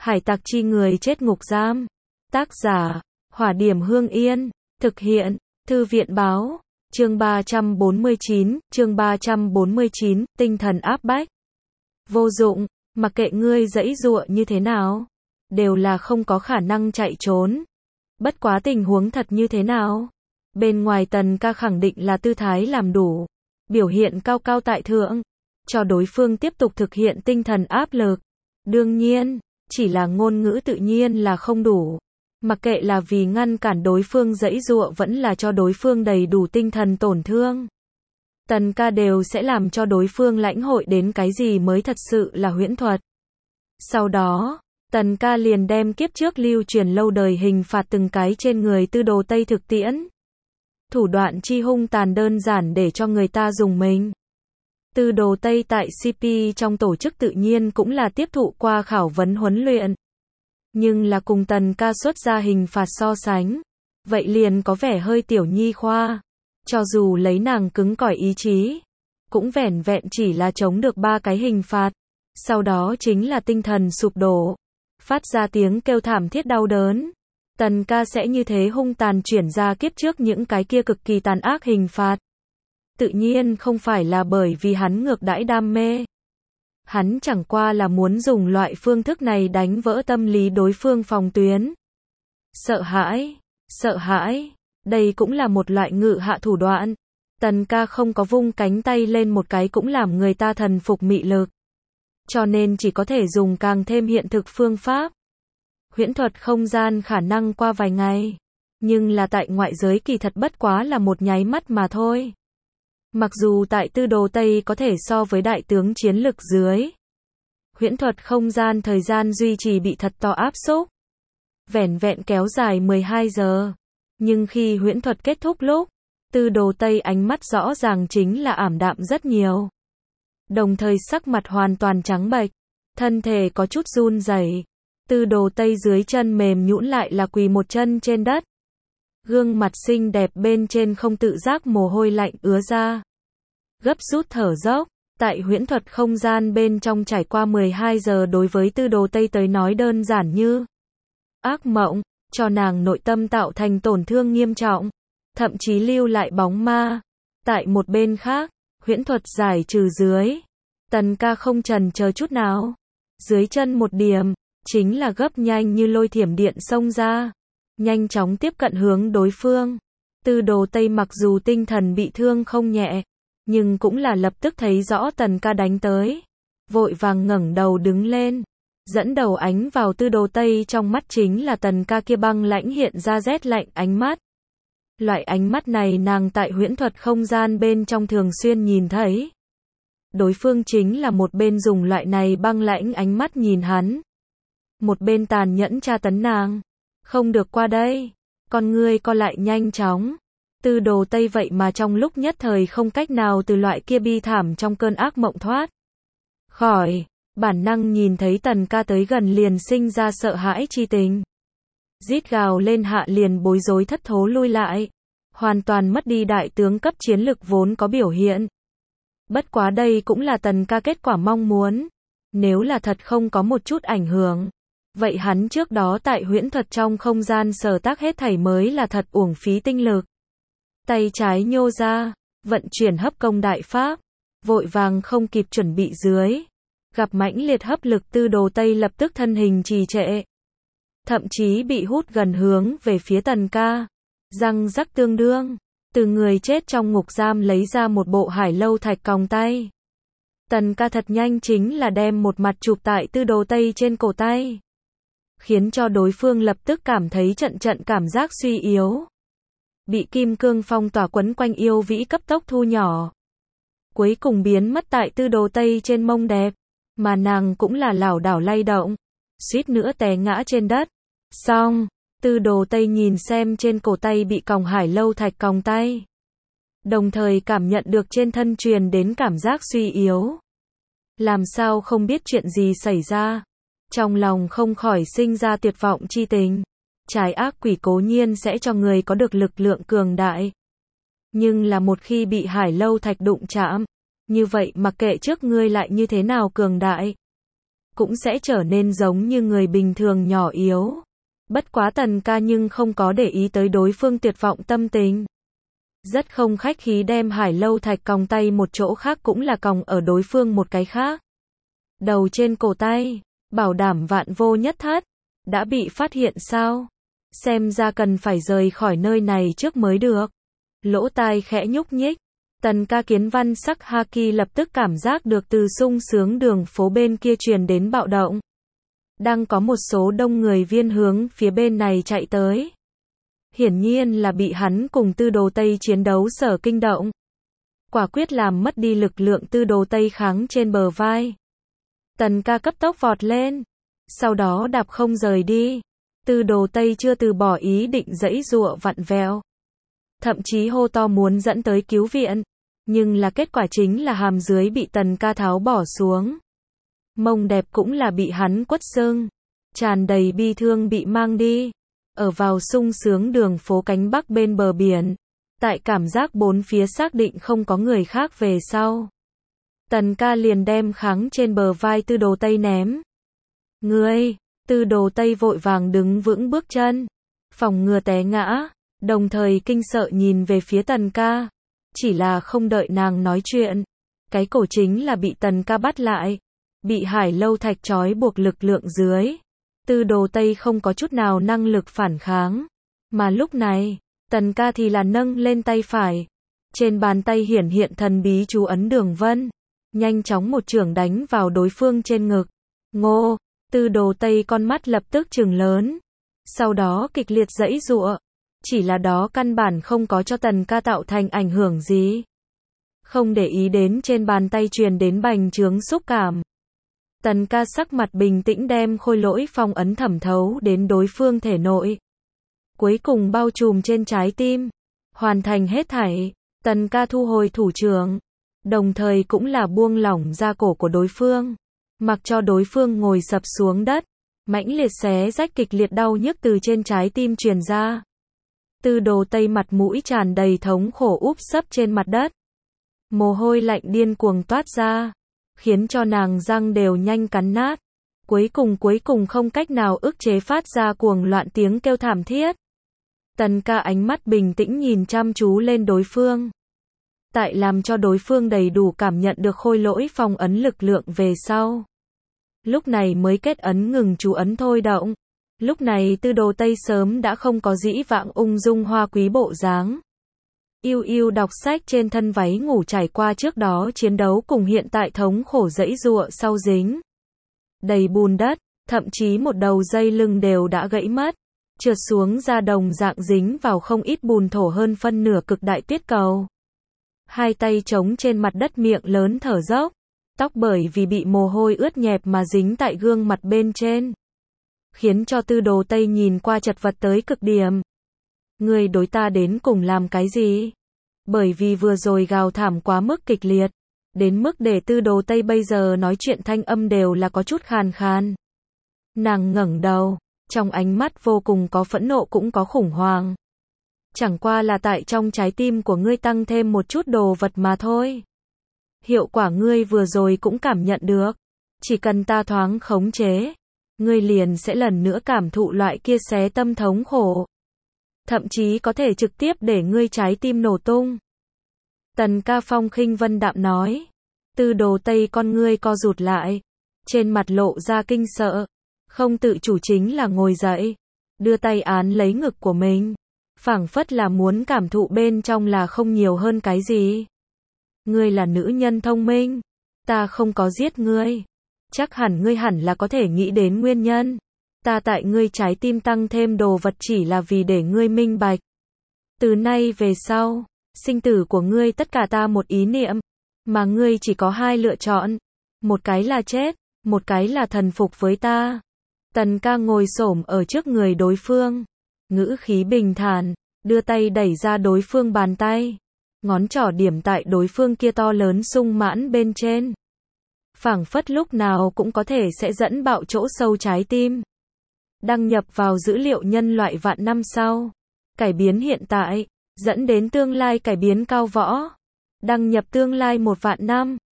Hải tặc chi người chết ngục giam. Tác giả, Hỏa Điểm Hương Yên. Thực hiện, Thư viện Báo. Chương 349, tinh thần áp bách. Vô dụng, mặc kệ ngươi giãy giụa như thế nào, đều là không có khả năng chạy trốn. Bất quá tình huống thật như thế nào? Bên ngoài Tần Ca khẳng định là tư thái làm đủ, biểu hiện cao cao tại thượng, cho đối phương tiếp tục thực hiện tinh thần áp lực. Đương nhiên, chỉ là ngôn ngữ tự nhiên là không đủ. Mặc kệ là vì ngăn cản đối phương giãy giụa vẫn là cho đối phương đầy đủ tinh thần tổn thương, Tần Ca đều sẽ làm cho đối phương lãnh hội đến cái gì mới thật sự là huyễn thuật. Sau đó, Tần Ca liền đem kiếp trước lưu truyền lâu đời hình phạt từng cái trên người Tư Đồ Tây thực tiễn. Thủ đoạn chi hung tàn đơn giản để cho người ta dùng mình. Tư Đồ Tây tại CP trong tổ chức tự nhiên cũng là tiếp thụ qua khảo vấn huấn luyện. Nhưng là cùng Tần Ca xuất ra hình phạt so sánh, vậy liền có vẻ hơi tiểu nhi khoa. Cho dù lấy nàng cứng cỏi ý chí, cũng vẻn vẹn chỉ là chống được 3 cái hình phạt. Sau đó chính là tinh thần sụp đổ, phát ra tiếng kêu thảm thiết đau đớn. Tần Ca sẽ như thế hung tàn chuyển ra kiếp trước những cái kia cực kỳ tàn ác hình phạt. Tự nhiên không phải là bởi vì hắn ngược đãi đam mê. Hắn chẳng qua là muốn dùng loại phương thức này đánh vỡ tâm lý đối phương phòng tuyến. Sợ hãi, đây cũng là một loại ngự hạ thủ đoạn. Tần Ca không có vung cánh tay lên một cái cũng làm người ta thần phục mị lực. Cho nên chỉ có thể dùng càng thêm hiện thực phương pháp. Huyễn thuật không gian khả năng qua vài ngày, nhưng là tại ngoại giới kỳ thật bất quá là một nháy mắt mà thôi. Mặc dù tại Tư Đồ Tây có thể so với đại tướng chiến lực dưới, huyễn thuật không gian thời gian duy trì bị thật to áp xúc, vẻn vẹn kéo dài 12 giờ. Nhưng khi huyễn thuật kết thúc lúc, Tư Đồ Tây ánh mắt rõ ràng chính là ảm đạm rất nhiều. Đồng thời sắc mặt hoàn toàn trắng bệch, thân thể có chút run rẩy. Tư Đồ Tây dưới chân mềm nhũn lại là quỳ một chân trên đất. Gương mặt xinh đẹp bên trên không tự giác mồ hôi lạnh ứa ra. Gấp rút thở dốc, tại huyễn thuật không gian bên trong trải qua 12 giờ đối với Tư Đồ Tây tới nói đơn giản như ác mộng, cho nàng nội tâm tạo thành tổn thương nghiêm trọng, thậm chí lưu lại bóng ma. Tại một bên khác, huyễn thuật giải trừ dưới, Tần Ca không chần chờ chút nào, dưới chân một điểm, chính là gấp nhanh như lôi thiểm điện xông ra, nhanh chóng tiếp cận hướng đối phương. Tư Đồ Tây mặc dù tinh thần bị thương không nhẹ, nhưng cũng là lập tức thấy rõ Tần Ca đánh tới, vội vàng ngẩng đầu đứng lên, dẫn đầu ánh vào Tư Đồ Tây trong mắt chính là Tần Ca kia băng lãnh hiện ra rét lạnh ánh mắt. Loại ánh mắt này nàng tại huyễn thuật không gian bên trong thường xuyên nhìn thấy. Đối phương chính là một bên dùng loại này băng lãnh ánh mắt nhìn hắn, một bên tàn nhẫn tra tấn nàng. Không được qua đây, con ngươi co lại nhanh chóng. Tư Đồ Tây vậy mà trong lúc nhất thời không cách nào từ loại kia bi thảm trong cơn ác mộng thoát khỏi, bản năng nhìn thấy Tần Ca tới gần liền sinh ra sợ hãi chi tình. Rít gào lên hạ liền bối rối thất thố lui lại, hoàn toàn mất đi đại tướng cấp chiến lực vốn có biểu hiện. Bất quá đây cũng là Tần Ca kết quả mong muốn. Nếu là thật không có một chút ảnh hưởng, vậy hắn trước đó tại huyễn thuật trong không gian sở tác hết thảy mới là thật uổng phí tinh lực. Tay trái nhô ra, vận chuyển hấp công đại pháp, vội vàng không kịp chuẩn bị dưới, gặp mãnh liệt hấp lực Tư Đồ Tây lập tức thân hình trì trệ, thậm chí bị hút gần hướng về phía Tần Ca. Răng rắc tương đương, từ người chết trong ngục giam lấy ra một bộ hải lâu thạch còng tay. Tần Ca thật nhanh chính là đem một mặt chụp tại Tư Đồ Tây trên cổ tay, khiến cho đối phương lập tức cảm thấy trận trận cảm giác suy yếu. Bị kim cương phong tỏa quấn quanh yêu vĩ cấp tốc thu nhỏ, cuối cùng biến mất tại Tư Đồ Tây trên mông đẹp, mà nàng cũng là lảo đảo lay động, suýt nữa té ngã trên đất. Xong, Tư Đồ Tây nhìn xem trên cổ tay bị còng hải lâu thạch còng tay, đồng thời cảm nhận được trên thân truyền đến cảm giác suy yếu. Làm sao không biết chuyện gì xảy ra, trong lòng không khỏi sinh ra tuyệt vọng chi tình. Trái ác quỷ cố nhiên sẽ cho người có được lực lượng cường đại, nhưng là một khi bị hải lâu thạch đụng chạm, như vậy mặc kệ trước ngươi lại như thế nào cường đại, cũng sẽ trở nên giống như người bình thường nhỏ yếu. Bất quá Tần ca nhưng không có để ý tới đối phương tuyệt vọng tâm tình. Rất không khách khí đem Hải Lâu Thạch còng tay một chỗ khác cũng là còng ở đối phương một cái khác. Đầu trên cổ tay, bảo đảm vạn vô nhất thất. Đã bị phát hiện sao? Xem ra cần phải rời khỏi nơi này trước mới được. Lỗ tai khẽ nhúc nhích. Tần ca kiến văn sắc haki lập tức cảm giác được từ sung sướng đường phố bên kia truyền đến bạo động. Đang có một số đông người viên hướng phía bên này chạy tới. Hiển nhiên là bị hắn cùng Tư Đồ Tây chiến đấu sở kinh động. Quả quyết làm mất đi lực lượng Tư Đồ Tây kháng trên bờ vai. Tần ca cấp tốc vọt lên. Sau đó đạp không rời đi. Tư Đồ Tây chưa từ bỏ ý định giãy giụa vặn vẹo. Thậm chí hô to muốn dẫn tới cứu viện. Nhưng là kết quả chính là hàm dưới bị Tần ca tháo bỏ xuống. Mông đẹp cũng là bị hắn quất sưng. Tràn đầy bi thương bị mang đi. Ở vào sung sướng đường phố cánh bắc bên bờ biển. Tại cảm giác bốn phía xác định không có người khác về sau. Tần ca liền đem kháng trên bờ vai Tư Đồ Tây ném. Ngươi, Tư Đồ Tây vội vàng đứng vững bước chân. Phòng ngừa té ngã. Đồng thời kinh sợ nhìn về phía Tần ca. Chỉ là không đợi nàng nói chuyện. Cái cổ chính là bị Tần ca bắt lại. Bị Hải Lâu Thạch trói buộc lực lượng dưới. Tư Đồ Tây không có chút nào năng lực phản kháng. Mà lúc này, Tần ca thì là nâng lên tay phải. Trên bàn tay hiển hiện thần bí chú ấn đường vân. Nhanh chóng một chưởng đánh vào đối phương trên ngực. Ngô, Tư Đồ Tây con mắt lập tức trừng lớn. Sau đó kịch liệt giãy giụa. Chỉ là đó căn bản không có cho Tần ca tạo thành ảnh hưởng gì. Không để ý đến trên bàn tay truyền đến bành trướng xúc cảm. Tần ca sắc mặt bình tĩnh đem khôi lỗi phong ấn thẩm thấu đến đối phương thể nội. Cuối cùng bao trùm trên trái tim. Hoàn thành hết thảy. Tần ca thu hồi thủ trưởng. Đồng thời cũng là buông lỏng ra cổ của đối phương. Mặc cho đối phương ngồi sập xuống đất. Mãnh liệt xé rách kịch liệt đau nhức từ trên trái tim truyền ra. Tư Đồ Tây mặt mũi tràn đầy thống khổ úp sấp trên mặt đất. Mồ hôi lạnh điên cuồng toát ra. Khiến cho nàng răng đều nhanh cắn nát. Cuối cùng không cách nào ức chế phát ra cuồng loạn tiếng kêu thảm thiết. Tần ca ánh mắt bình tĩnh nhìn chăm chú lên đối phương. Tại làm cho đối phương đầy đủ cảm nhận được khôi lỗi phong ấn lực lượng về sau. Lúc này mới kết ấn ngừng chú ấn thôi động. Lúc này Tư Đồ Tây sớm đã không có dĩ vãng ung dung hoa quý bộ dáng. Yêu yêu đọc sách trên thân váy ngủ trải qua trước đó chiến đấu cùng hiện tại thống khổ giãy giụa sau dính. Đầy bùn đất, thậm chí một đầu dây lưng đều đã gãy mất. Trượt xuống ra đồng dạng dính vào không ít bùn thổ hơn phân nửa cực đại tuyết cầu. Hai tay trống trên mặt đất miệng lớn thở dốc. Tóc bởi vì bị mồ hôi ướt nhẹp mà dính tại gương mặt bên trên. Khiến cho Tư Đồ Tây nhìn qua chật vật tới cực điểm. Ngươi đối ta đến cùng làm cái gì? Bởi vì vừa rồi gào thảm quá mức kịch liệt. Đến mức để Tư Đồ Tây bây giờ nói chuyện thanh âm đều là có chút khàn khàn. Nàng ngẩng đầu. Trong ánh mắt vô cùng có phẫn nộ cũng có khủng hoảng. Chẳng qua là tại trong trái tim của ngươi tăng thêm một chút đồ vật mà thôi. Hiệu quả ngươi vừa rồi cũng cảm nhận được. Chỉ cần ta thoáng khống chế. Ngươi liền sẽ lần nữa cảm thụ loại kia xé tâm thống khổ. Thậm chí có thể trực tiếp để ngươi trái tim nổ tung. Tần ca phong khinh vân đạm nói. Tư Đồ Tây con ngươi co rụt lại. Trên mặt lộ ra kinh sợ. Không tự chủ chính là ngồi dậy. Đưa tay án lấy ngực của mình. Phảng phất là muốn cảm thụ bên trong là không nhiều hơn cái gì. Ngươi là nữ nhân thông minh. Ta không có giết ngươi. Chắc hẳn ngươi hẳn là có thể nghĩ đến nguyên nhân. Ta tại ngươi trái tim tăng thêm đồ vật chỉ là vì để ngươi minh bạch. Từ nay về sau, sinh tử của ngươi tất cả ta một ý niệm. Mà ngươi chỉ có hai lựa chọn. Một cái là chết, một cái là thần phục với ta. Tần ca ngồi xổm ở trước người đối phương. Ngữ khí bình thản, đưa tay đẩy ra đối phương bàn tay. Ngón trỏ điểm tại đối phương kia to lớn sung mãn bên trên. Phảng phất lúc nào cũng có thể sẽ dẫn bạo chỗ sâu trái tim. Đăng nhập vào dữ liệu nhân loại vạn năm sau. Cải biến hiện tại, dẫn đến tương lai cải biến cao võ. Đăng nhập tương lai 1 vạn năm.